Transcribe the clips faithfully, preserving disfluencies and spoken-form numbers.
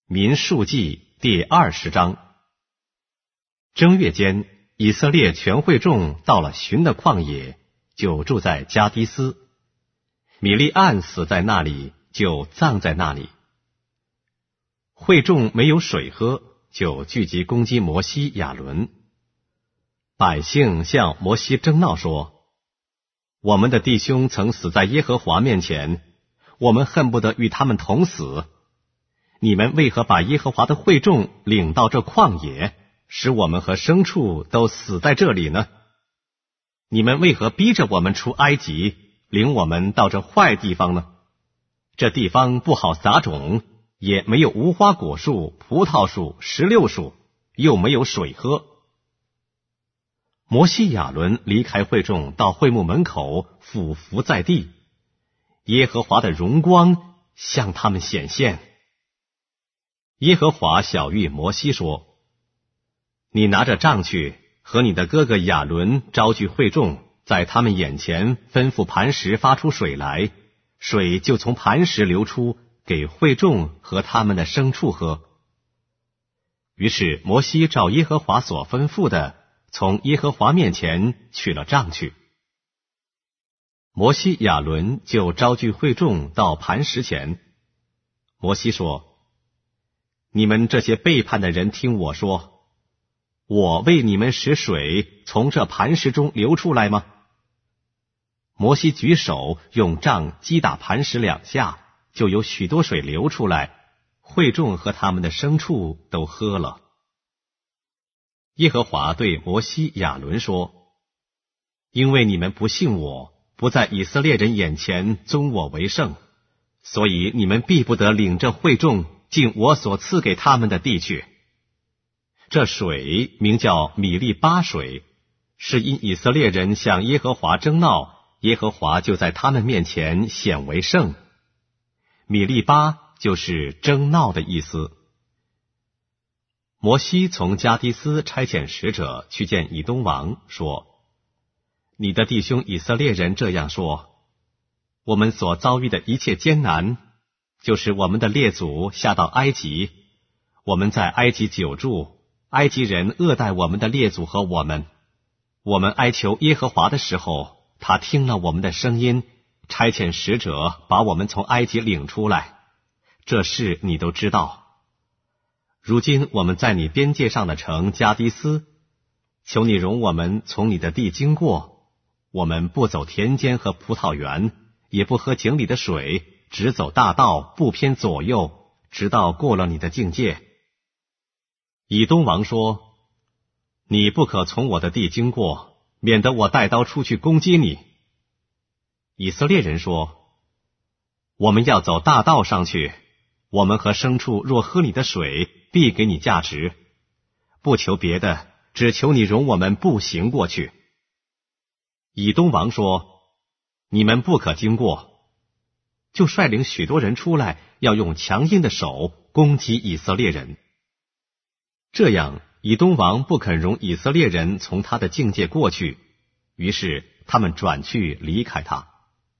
民数记第二十章。正月间，以色列全会众到了寻的旷野，就住在加低斯。米利暗死在那里，就葬在那里。会众没有水喝，就聚集攻击摩西、亚伦。百姓向摩西争闹说：我们的弟兄曾死在耶和华面前，我们恨不得与他们同死。你们为何把耶和华的会众领到这旷野，使我们和牲畜都死在这里呢？你们为何逼着我们出埃及，领我们到这坏地方呢？这地方不好撒种，也没有无花果树、葡萄树、石榴树，又没有水喝。摩西亚伦离开会众，到会幕门口俯伏在地，耶和华的荣光向他们显现。耶和华晓谕摩西说：你拿着杖去，和你的哥哥亚伦招聚会众，在他们眼前吩咐磐石发出水来，水就从磐石流出，给会众和他们的牲畜喝。于是摩西照耶和华所吩咐的，从耶和华面前取了杖去。摩西亚伦就招聚会众到磐石前。摩西说：你们这些背叛的人，听我说，我为你们使水从这磐石中流出来吗？摩西举手用杖击打磐石两下，就有许多水流出来，会众和他们的牲畜都喝了。耶和华对摩西、亚伦说：因为你们不信我，不在以色列人眼前尊我为圣，所以你们必不得领着会众进我所赐给他们的地去。这水名叫米利巴水，是因以色列人向耶和华争闹，耶和华就在他们面前显为圣。米利巴就是争闹的意思。摩西从加低斯差遣使者去见以东王，说：你的弟兄以色列人这样说，我们所遭遇的一切艰难，就是我们的列祖下到埃及，我们在埃及久住，埃及人恶待我们的列祖和我们。我们哀求耶和华的时候，他听了我们的声音，差遣使者把我们从埃及领出来。这事你都知道。如今我们在你边界上的城加低斯，求你容我们从你的地经过，我们不走田间和葡萄园，也不喝井里的水，只走大道，不偏左右，直到过了你的境界。以东王说：你不可从我的地经过，免得我带刀出去攻击你。以色列人说：我们要走大道上去，我们和牲畜若喝你的水，必给你价值，不求别的，只求你容我们步行过去。以东王说：你们不可经过，就率领许多人出来，要用强硬的手攻击以色列人。这样，以东王不肯容以色列人从他的境界过去，于是他们转去离开他。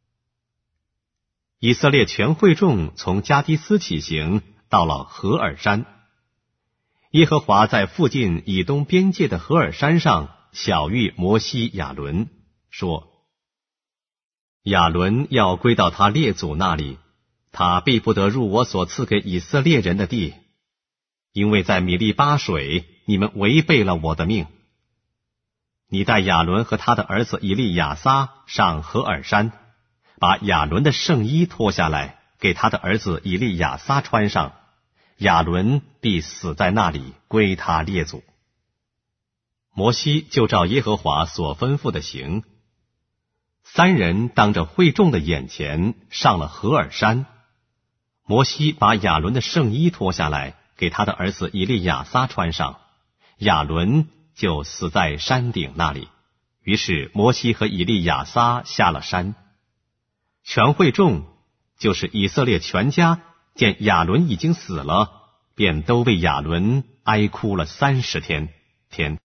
以色列全会众从加低斯起行，到了何尔山。耶和华在附近以东边界的何尔山上晓谕摩西、亚伦，说：亚伦要归到他列祖那里，他必不得入我所赐给以色列人的地，因为在米利巴水，你们违背了我的命。你带亚伦和他的儿子以利亚撒上何尔山，把亚伦的圣衣脱下来，给他的儿子以利亚撒穿上，亚伦必死在那里，归他列祖。摩西就照耶和华所吩咐的行。三人当着会众的眼前上了何尔山。摩西把亚伦的圣衣脱下来，给他的儿子以利亚撒穿上，亚伦就死在山顶那里。于是摩西和以利亚撒下了山。全会众，就是以色列全家，见亚伦已经死了，便都为亚伦哀哭了三十天天。